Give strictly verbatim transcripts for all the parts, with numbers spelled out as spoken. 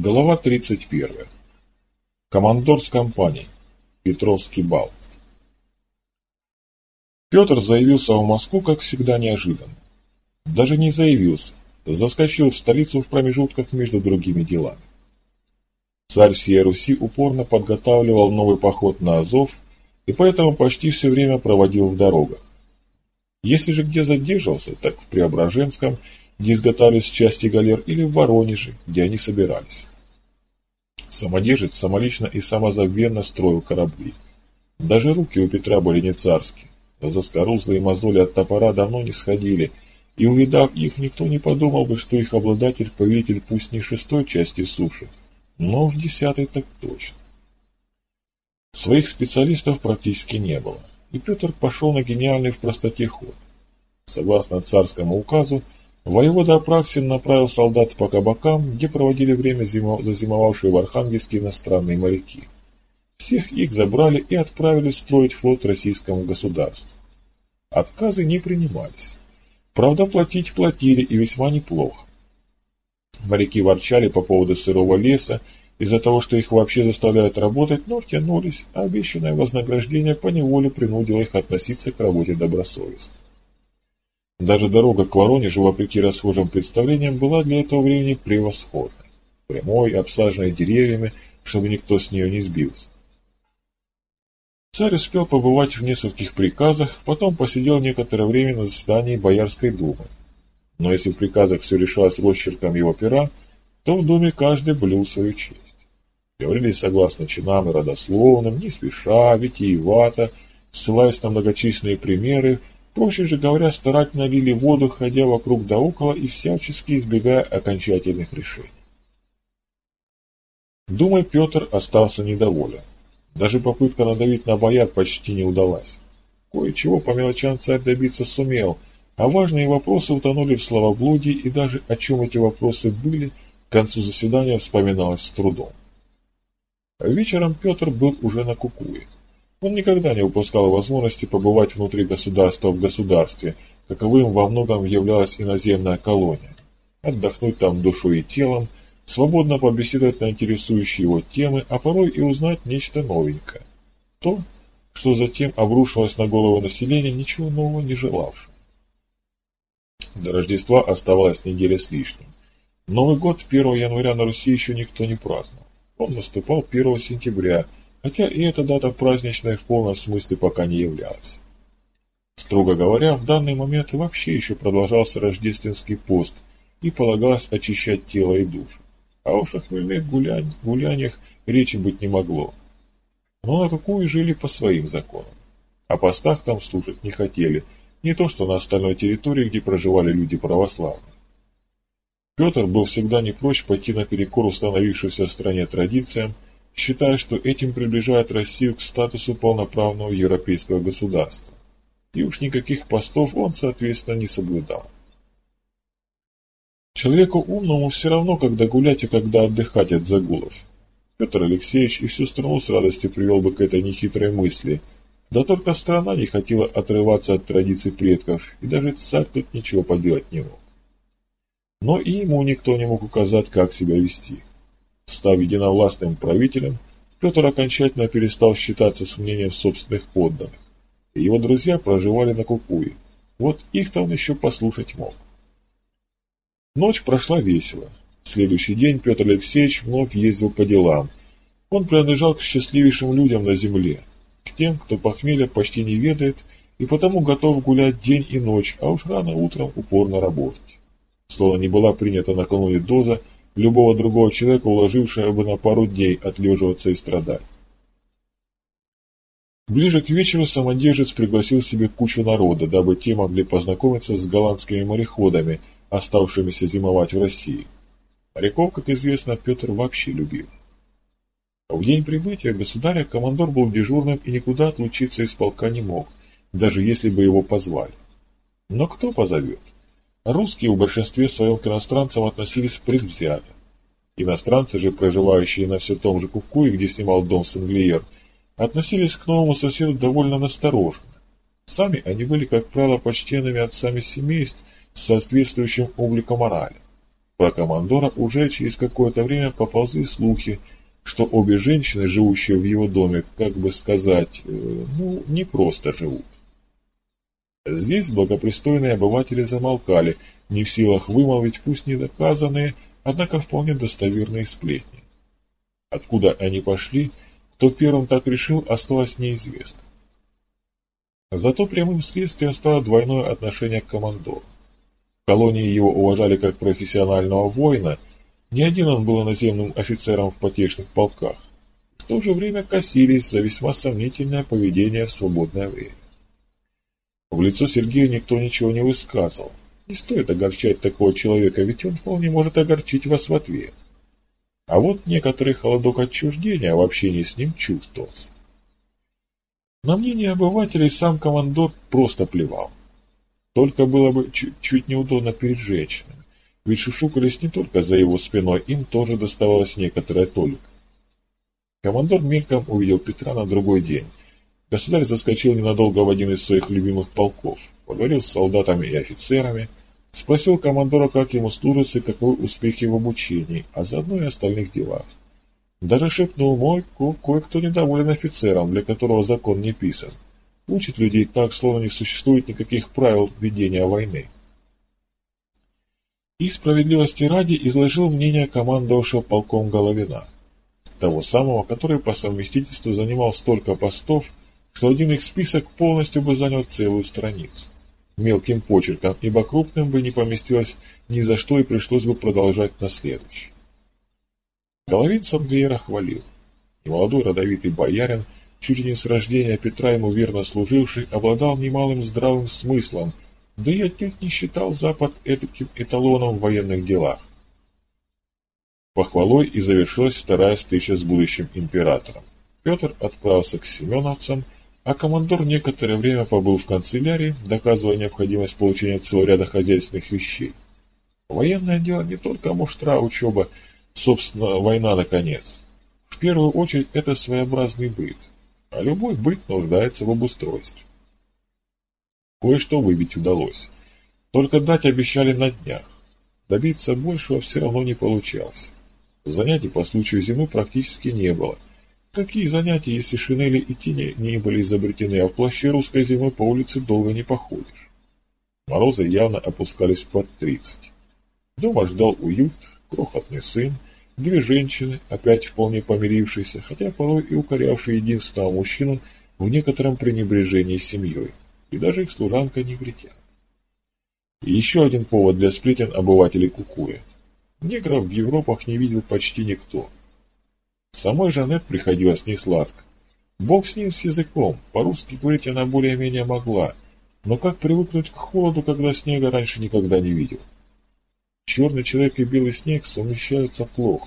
Глава тридцать первая. Командор с компанией. Петровский бал. Петр заявился в Москву, как всегда, неожиданно. Даже не заявился, заскочил в столицу в промежутках между другими делами. Царь всей Руси упорно подготавливал новый поход на Азов и поэтому почти все время проводил в дорогах. Если же где задерживался, так в Преображенском, где изготавливались части галер, или в Воронеже, где они собирались. Самодержец самолично и самозабвенно строил корабли. Даже руки у Петра были не царские. Заскорузлые мозоли от топора давно не сходили, и, увидав их, никто не подумал бы, что их обладатель – повелитель пусть не шестой части суши, но уж десятой так точно. Своих специалистов практически не было, и Петр пошел на гениальный в простоте ход. Согласно царскому указу, воевода Апраксин направил солдат по кабакам, где проводили время зимо... зазимовавшие в Архангельске иностранные моряки. Всех их забрали и отправили строить флот российскому государству. Отказы не принимались. Правда, платить платили, и весьма неплохо. Моряки ворчали по поводу сырого леса, из-за того, что их вообще заставляют работать, но втянулись, а обещанное вознаграждение поневоле принудило их относиться к работе добросовестно. Даже дорога к Воронежу, вопреки расхожим представлениям, была для этого времени превосходной, прямой, обсаженной деревьями, чтобы никто с нее не сбился. Царь успел побывать в нескольких приказах, потом посидел некоторое время на заседании Боярской думы. Но если в приказах все решалось росчерком его пера, то в думе каждый блюл свою честь. Говорили согласно чинам и родословным, не спеша, витиевато, ссылаясь на многочисленные примеры, проще же говоря, старательно лили воду, ходя вокруг да около и всячески избегая окончательных решений. Думой Петр остался недоволен. Даже попытка надавить на бояр почти не удалась. Кое-чего по мелочам царь добиться сумел, а важные вопросы утонули в словоблудии, и даже о чем эти вопросы были, к концу заседания вспоминалось с трудом. Вечером Петр был уже на Кукуе. Он никогда не упускал возможности побывать внутри государства в государстве, каковым во многом являлась иноземная колония, отдохнуть там душой и телом, свободно побеседовать на интересующие его темы, а порой и узнать нечто новенькое. То, что затем обрушилось на голову населения, ничего нового не желавшего. До Рождества оставалась неделя с лишним. Новый год первого января на Руси еще никто не праздновал. Он наступал первого сентября, хотя и эта дата праздничная в полном смысле пока не являлась. Строго говоря, в данный момент вообще еще продолжался рождественский пост, и полагалось очищать тело и душу. А уж о хмельных гулянь, гуляниях речи быть не могло. Но на какую жили по своим законам. О постах там слушать не хотели, не то что на остальной территории, где проживали люди православные. Петр был всегда не прочь пойти наперекор установившимся в стране традициям, считая, что этим приближает Россию к статусу полноправного европейского государства. И уж никаких постов он, соответственно, не соблюдал. Человеку умному все равно, когда гулять и когда отдыхать от загулов. Петр Алексеевич и всю страну с радостью привел бы к этой нехитрой мысли, да только страна не хотела отрываться от традиций предков, и даже царь тут ничего поделать не мог. Но и ему никто не мог указать, как себя вести. Став единовластным правителем, Петр окончательно перестал считаться с мнением собственных подданных, и его друзья проживали на Кукуе. Вот их-то он еще послушать мог. Ночь прошла весело. В следующий день Петр Алексеевич вновь ездил по делам. Он принадлежал к счастливейшим людям на земле, к тем, кто похмелья почти не ведает и потому готов гулять день и ночь, а уж рано утром упорно работать. Словно не была принята накануне доза любого другого человека, уложившего бы на пару дней отлеживаться и страдать. Ближе к вечеру самодержец пригласил себе кучу народа, дабы те могли познакомиться с голландскими мореходами, оставшимися зимовать в России. Моряков, как известно, Петр вообще любил. В день прибытия государя командор был дежурным и никуда отлучиться из полка не мог, даже если бы его позвали. Но кто позовет? Русские в большинстве своем к иностранцам относились предвзято. Иностранцы же, проживающие на все том же Кукуе, где снимал дом Сен-Глиер, относились к новому соседу довольно настороженно. Сами они были, как правило, почтенными отцами семейств с соответствующим обликом морали. Про командора уже через какое-то время поползли слухи, что обе женщины, живущие в его доме, как бы сказать, э, ну, не просто живут. Здесь благопристойные обыватели замолкали, не в силах вымолвить пусть недоказанные, однако вполне достоверные сплетни. Откуда они пошли, кто первым так решил, осталось неизвестно. Зато прямым следствием стало двойное отношение к командору. В колонии его уважали как профессионального воина, не один он был наземным офицером в потешных полках, в то же время косились за весьма сомнительное поведение в свободное время. В лицо Сергею никто ничего не высказывал. Не стоит огорчать такого человека, ведь он вполне может огорчить вас в ответ. А вот некоторый холодок отчуждения в общении с ним чувствовался. На мнение обывателей сам командор просто плевал. Только было бы чуть-чуть неудобно перед женщинами, ведь шушукались не только за его спиной, им тоже доставалась некоторая толика. Командор мельком увидел Петра на другой день. Государь заскочил ненадолго в один из своих любимых полков, поговорил с солдатами и офицерами, спросил командора, как ему служится и каковы успехи в обучении, а заодно и остальных делах. Даже шепнул: мой ко- кое-кто недоволен офицером, для которого закон не писан. Учит людей так, словно не существует никаких правил ведения войны. И справедливости ради изложил мнение командовавшего полком Головина, того самого, который по совместительству занимал столько постов, что один их список полностью бы занял целую страницу. Мелким почерком, ибо крупным бы не поместилось ни за что и пришлось бы продолжать на следующий. Головин Сандриера хвалил. И молодой родовитый боярин, чуть ли не с рождения Петра ему верно служивший, обладал немалым здравым смыслом, да и отнюдь не считал Запад этаким эталоном в военных делах. Похвалой и завершилась вторая встреча с будущим императором. Петр отправился к семеновцам, а командор некоторое время побыл в канцелярии, доказывая необходимость получения целого ряда хозяйственных вещей. Военное дело не только муштра, учеба, собственно, война наконец. В первую очередь это своеобразный быт, а любой быт нуждается в обустройстве. Кое-что выбить удалось, только дать обещали на днях. Добиться большего все равно не получалось. Занятий по случаю зимы практически не было. Какие занятия, если шинели и тени не были изобретены, а в плаще русской зимы по улице долго не походишь? Морозы явно опускались под тридцать. Дома ждал уют, крохотный сын, две женщины, опять вполне помирившиеся, хотя порой и укорявшие единственного мужчину в некотором пренебрежении семьей, и даже их служанка негритян. И еще один повод для сплетен обывателей Кукуя. Негров в Европах не видел почти никто. Самой Жанет приходилось несладко. Бог с ним с языком, по-русски говорить она более-менее могла, но как привыкнуть к холоду, когда снега раньше никогда не видел? Черный человек и белый снег совмещаются плохо.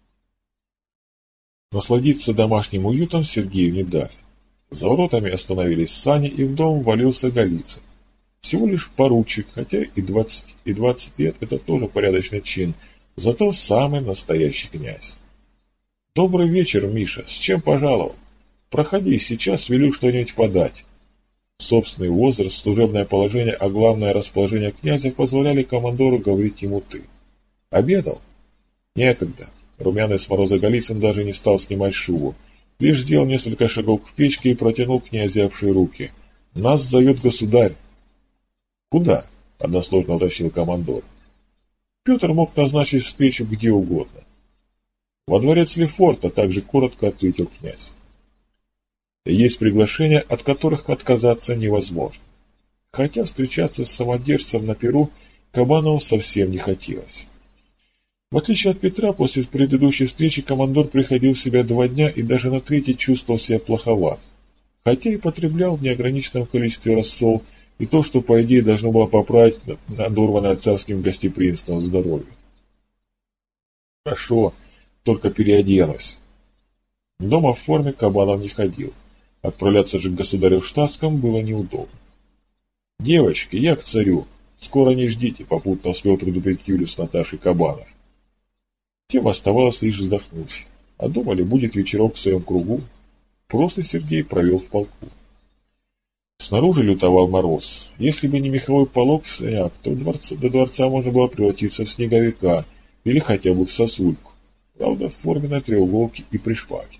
Насладиться домашним уютом Сергею не дали. За воротами остановились сани, и в дом ввалился Голицын. Всего лишь поручик, хотя и двадцать, и двадцать лет это тоже порядочный чин, зато самый настоящий князь. «Добрый вечер, Миша, с чем пожаловал? Проходи, сейчас велю что-нибудь подать». Собственный возраст, служебное положение, а главное расположение князя позволяли командору говорить ему «ты». «Обедал?» «Некогда». Румяный с мороза Голицын даже не стал снимать шубу, лишь сделал несколько шагов к печке и протянул князявшие руки. «Нас зовет государь». «Куда?» — односложно уточнил командор. Петр мог назначить встречу где угодно. «Во дворец Лефорта», — также коротко ответил князь. Есть приглашения, от которых отказаться невозможно. Хотя встречаться с самодержцем на перу Кабанову совсем не хотелось. В отличие от Петра, после предыдущей встречи командор приходил в себя два дня и даже на третий чувствовал себя плоховат, хотя и потреблял в неограниченном количестве рассол и то, что по идее должно было поправить надорванное царским гостеприимством здоровье. «Хорошо, только переоденусь». Дома в форме Кабанов не ходил. Отправляться же к государю в штатском было неудобно. «Девочки, я к царю. Скоро не ждите», — попутно успел предупредить Юлю с Наташей Кабанов. Тем оставалось лишь вздохнуть. А думали, будет вечерок в своем кругу. Просто Сергей провел в полку. Снаружи лютовал мороз. Если бы не меховой полог в санях, то дворца, до дворца можно было превратиться в снеговика, или хотя бы в сосульку, правда в форменной треуголке и при шпаге.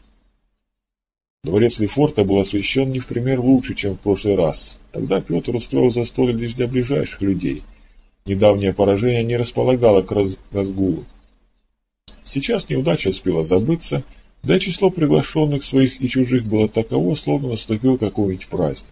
Дворец Лефорта был освещен не в пример лучше, чем в прошлый раз. Тогда Петр устроил застолье лишь для ближайших людей. Недавнее поражение не располагало к раз... разгулу. Сейчас неудача успела забыться, да и число приглашенных своих и чужих было таково, словно наступил какой-нибудь праздник.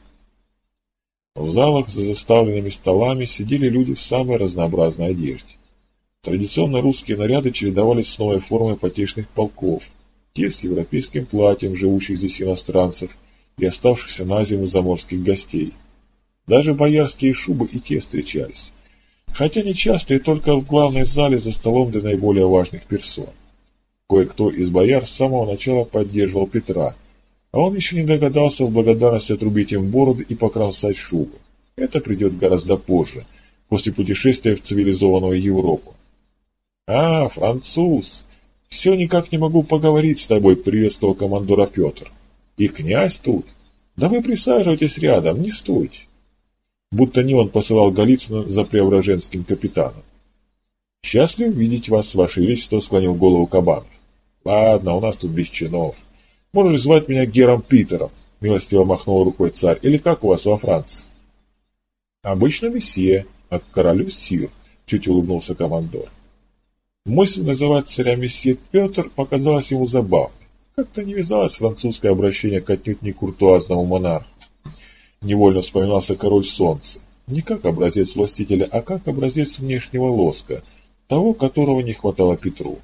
В залах за заставленными столами сидели люди в самой разнообразной одежде. Традиционно русские наряды чередовались с новой формой потешных полков, те с европейским платьем живущих здесь иностранцев и оставшихся на зиму заморских гостей. Даже боярские шубы и те встречались, хотя нечасто и только в главной зале за столом для наиболее важных персон. Кое-кто из бояр с самого начала поддерживал Петра, а он еще не догадался в благодарность отрубить им бороды и покромсать шубы. Это придет гораздо позже, после путешествия в цивилизованную Европу. «А, француз! Все никак не могу поговорить с тобой», — приветствовал командора Петр. «И князь тут? Да вы присаживайтесь рядом, не стойте». Будто не он посылал Голицына за преображенским капитаном. «Счастлив видеть вас, ваше величество», — склонил голову Кабанов. «Ладно, у нас тут без чинов. Можешь звать меня Гером Питером», — милостиво махнул рукой царь. «Или как у вас во Франции?» «Обычно месье, а к королю сир», — чуть улыбнулся командор. Мысль называть царя месье Петр показалась ему забавной. Как-то не вязалось французское обращение к отнюдь не куртуазному монарху. Невольно вспоминался король солнца. Не как образец властителя, а как образец внешнего лоска, того, которого не хватало Петру.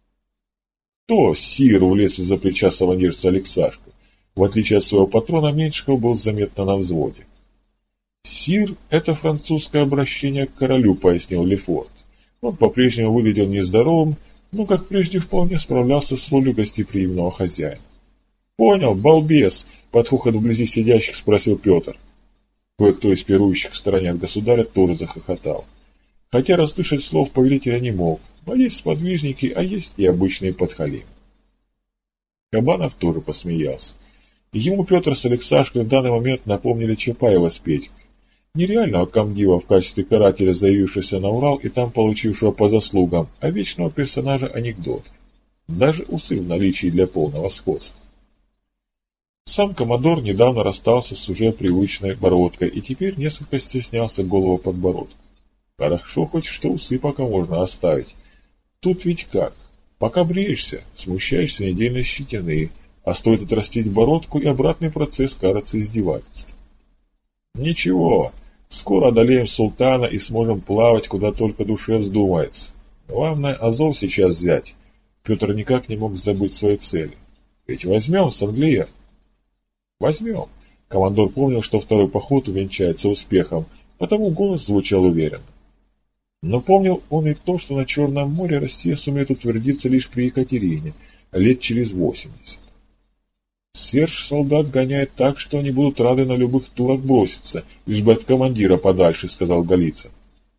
«Кто, сир?» — влез из-за плеча саванирца Алексашка. В отличие от своего патрона, Меньшиков был заметно на взводе. «Сир — это французское обращение к королю», — пояснил Лефорт. Он по-прежнему выглядел нездоровым, но, как прежде, вполне справлялся с ролью гостеприимного хозяина. «Понял, балбес!» — под хохот вблизи сидящих спросил Петр. Кое-кто из пирующих в стороне от государя тоже захохотал. Хотя расслышать слов повелителя не мог, но есть сподвижники, а есть и обычные подхалимы. Кабанов тоже посмеялся. Ему Петр с Алексашкой в данный момент напомнили Чапаева с Петькой. Нереального комдива в качестве карателя, заявившегося на Урал и там получившего по заслугам, а вечного персонажа анекдота. Даже усы в наличии для полного сходства. Сам коммодор недавно расстался с уже привычной бородкой и теперь несколько стеснялся голого подбородка. Хорошо хоть что усы пока можно оставить. Тут ведь как? Пока бреешься, смущаешься недельной щетины, а стоит отрастить бородку, и обратный процесс кажется издевательством. Ничего, скоро одолеем султана и сможем плавать, куда только душе вздумается. Главное, Азов сейчас взять. Петр никак не мог забыть своей цели. Ведь возьмем Санглиер. Возьмем. Командор помнил, что второй поход увенчается успехом, потому голос звучал уверенно. Но помнил он и то, что на Черном море Россия сумеет утвердиться лишь при Екатерине, лет через восемьдесят. Серж солдат гоняет так, что они будут рады на любых турах броситься, лишь бы от командира подальше, сказал Голицын.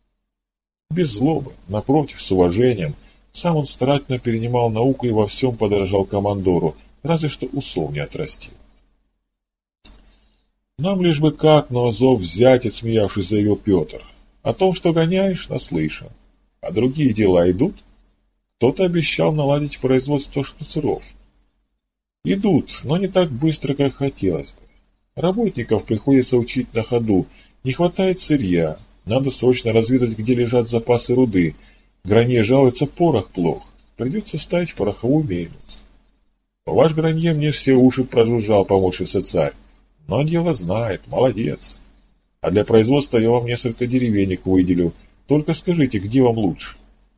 Без злобы, напротив, с уважением, сам он старательно перенимал науку и во всем подражал командору, разве что усов не отрастил. Нам лишь бы как, но Азов взять, отсмеявшись, заявил Петр. О том, что гоняешь, наслышан. А другие дела идут? Кто-то обещал наладить производство штуцеров. Идут, но не так быстро, как хотелось бы. Работников приходится учить на ходу, не хватает сырья, надо срочно разведать, где лежат запасы руды. Гранье жалуется, порох плох, придется ставить пороховую мельницу. Ваш Гранье мне все уши прожужжал, поморщился царь. Но дело знает, молодец. А для производства я вам несколько деревенек выделю. Только скажите, где вам лучше?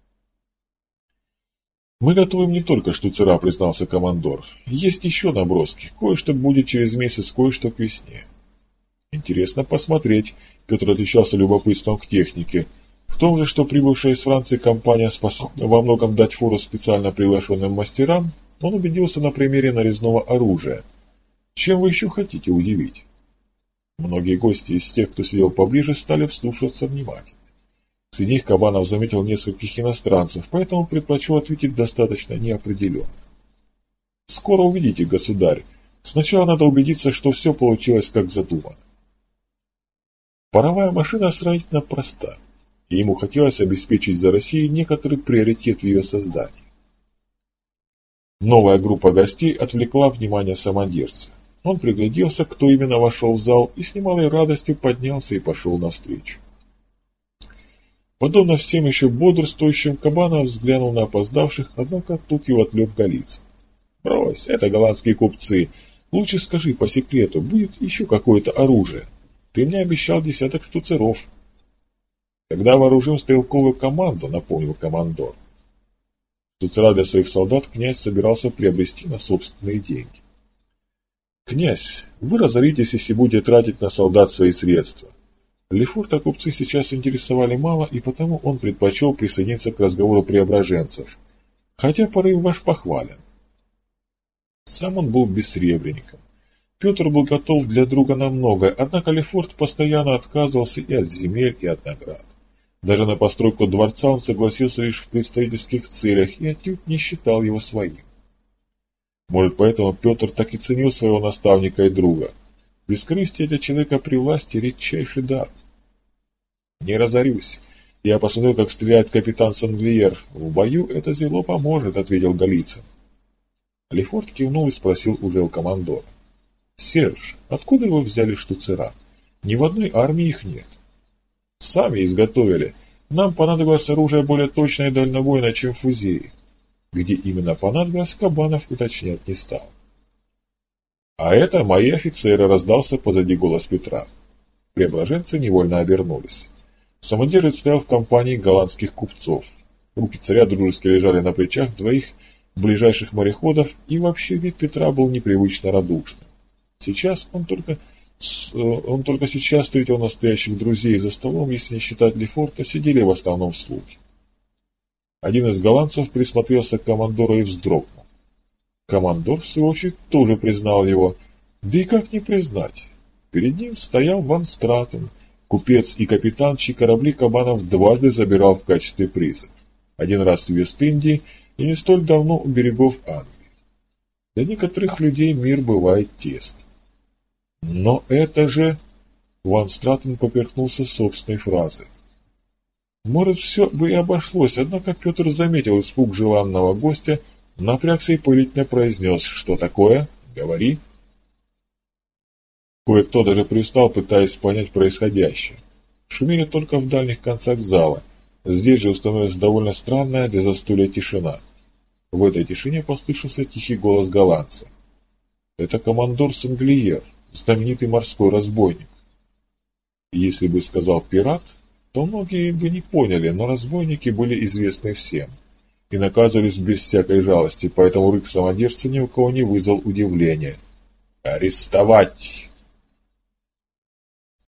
Мы готовим не только штуцера, признался командор. Есть еще наброски. Кое-что будет через месяц, кое-что к весне. Интересно посмотреть. Петр отличался любопытством к технике. В том же, что прибывшая из Франции компания способна во многом дать фору специально приглашенным мастерам, он убедился на примере нарезного оружия. Чем вы еще хотите удивить? Многие гости из тех, кто сидел поближе, стали вслушиваться внимательно. Среди них Кабанов заметил нескольких иностранцев, поэтому предпочел ответить достаточно неопределенно. Скоро увидите, государь. Сначала надо убедиться, что все получилось как задумано. Паровая машина сравнительно проста. и ему хотелось обеспечить за Россией некоторый приоритет в ее создании. Новая группа гостей отвлекла внимание самодержца. Он пригляделся, кто именно вошел в зал, и с немалой радостью поднялся и пошел навстречу. Подобно всем еще бодрствующим, Кабанов взглянул на опоздавших, однако тут его отвлек Голицын. «Брось, это голландские купцы. Лучше скажи по секрету, будет еще какое-то оружие. Ты мне обещал десяток штуцеров». «Когда вооружим стрелковую команду», — напомнил командор. Штуцера для своих солдат князь собирался приобрести на собственные деньги. «Князь, вы разоритесь, если будете тратить на солдат свои средства». Лефорта купцы сейчас интересовали мало, и потому он предпочел присоединиться к разговору преображенцев, хотя порыв ваш похвален. Сам он был бессребренником. Петр был готов для друга на многое, однако Лефорт постоянно отказывался и от земель, и от наград. Даже на постройку дворца он согласился лишь в представительских целях и отнюдь не считал его своим. Может, поэтому Петр так и ценил своего наставника и друга. Бескорыстие для человека при власти — редчайший дар. «Не разорюсь. Я посмотрел, как стреляет капитан Санглиер. В бою это зело поможет», — ответил Голицын. Лефорт кивнул и спросил уже у командора. «Серж, откуда вы взяли штуцера? Ни в одной армии их нет». «Сами изготовили. Нам понадобилось оружие более точное и дальнобойное, чем фузеи». Где именно понадобилось, Кабанов уточнять не стал. «А это мои офицеры», — раздался позади голос Петра. Преображенцы невольно обернулись. Самодержец стоял в компании голландских купцов. Руки царя дружески лежали на плечах двоих ближайших мореходов, и вообще вид Петра был непривычно радушным. Сейчас он только, он только сейчас встретил настоящих друзей за столом, если не считать Лефорта, сидели в основном слуги. Один из голландцев присмотрелся к командору и вздрогнул. Командор, в свою очередь, тоже признал его. Да и как не признать? Перед ним стоял Ван Стратен, купец и капитан, чьи корабли Кабанов дважды забирал в качестве приза. Один раз в Вест-Индии и не столь давно у берегов Англии. Для некоторых людей мир бывает тесным. Но это же... Ван Стратен поперхнулся собственной фразой. Может, все бы и обошлось, однако Петр заметил испуг желанного гостя, напрягся и повелительно произнес: «Что такое? Говори». Кое-кто даже привстал, пытаясь понять происходящее. Шумели только в дальних концах зала. Здесь же установилась довольно странная для застолья тишина. В этой тишине послышался тихий голос голландца. «Это командор Санглиер, знаменитый морской разбойник». Если бы сказал пират, то многие бы не поняли, но разбойники были известны всем и наказывались без всякой жалости, поэтому рык самодержца ни у кого не вызвал удивления. «Арестовать!»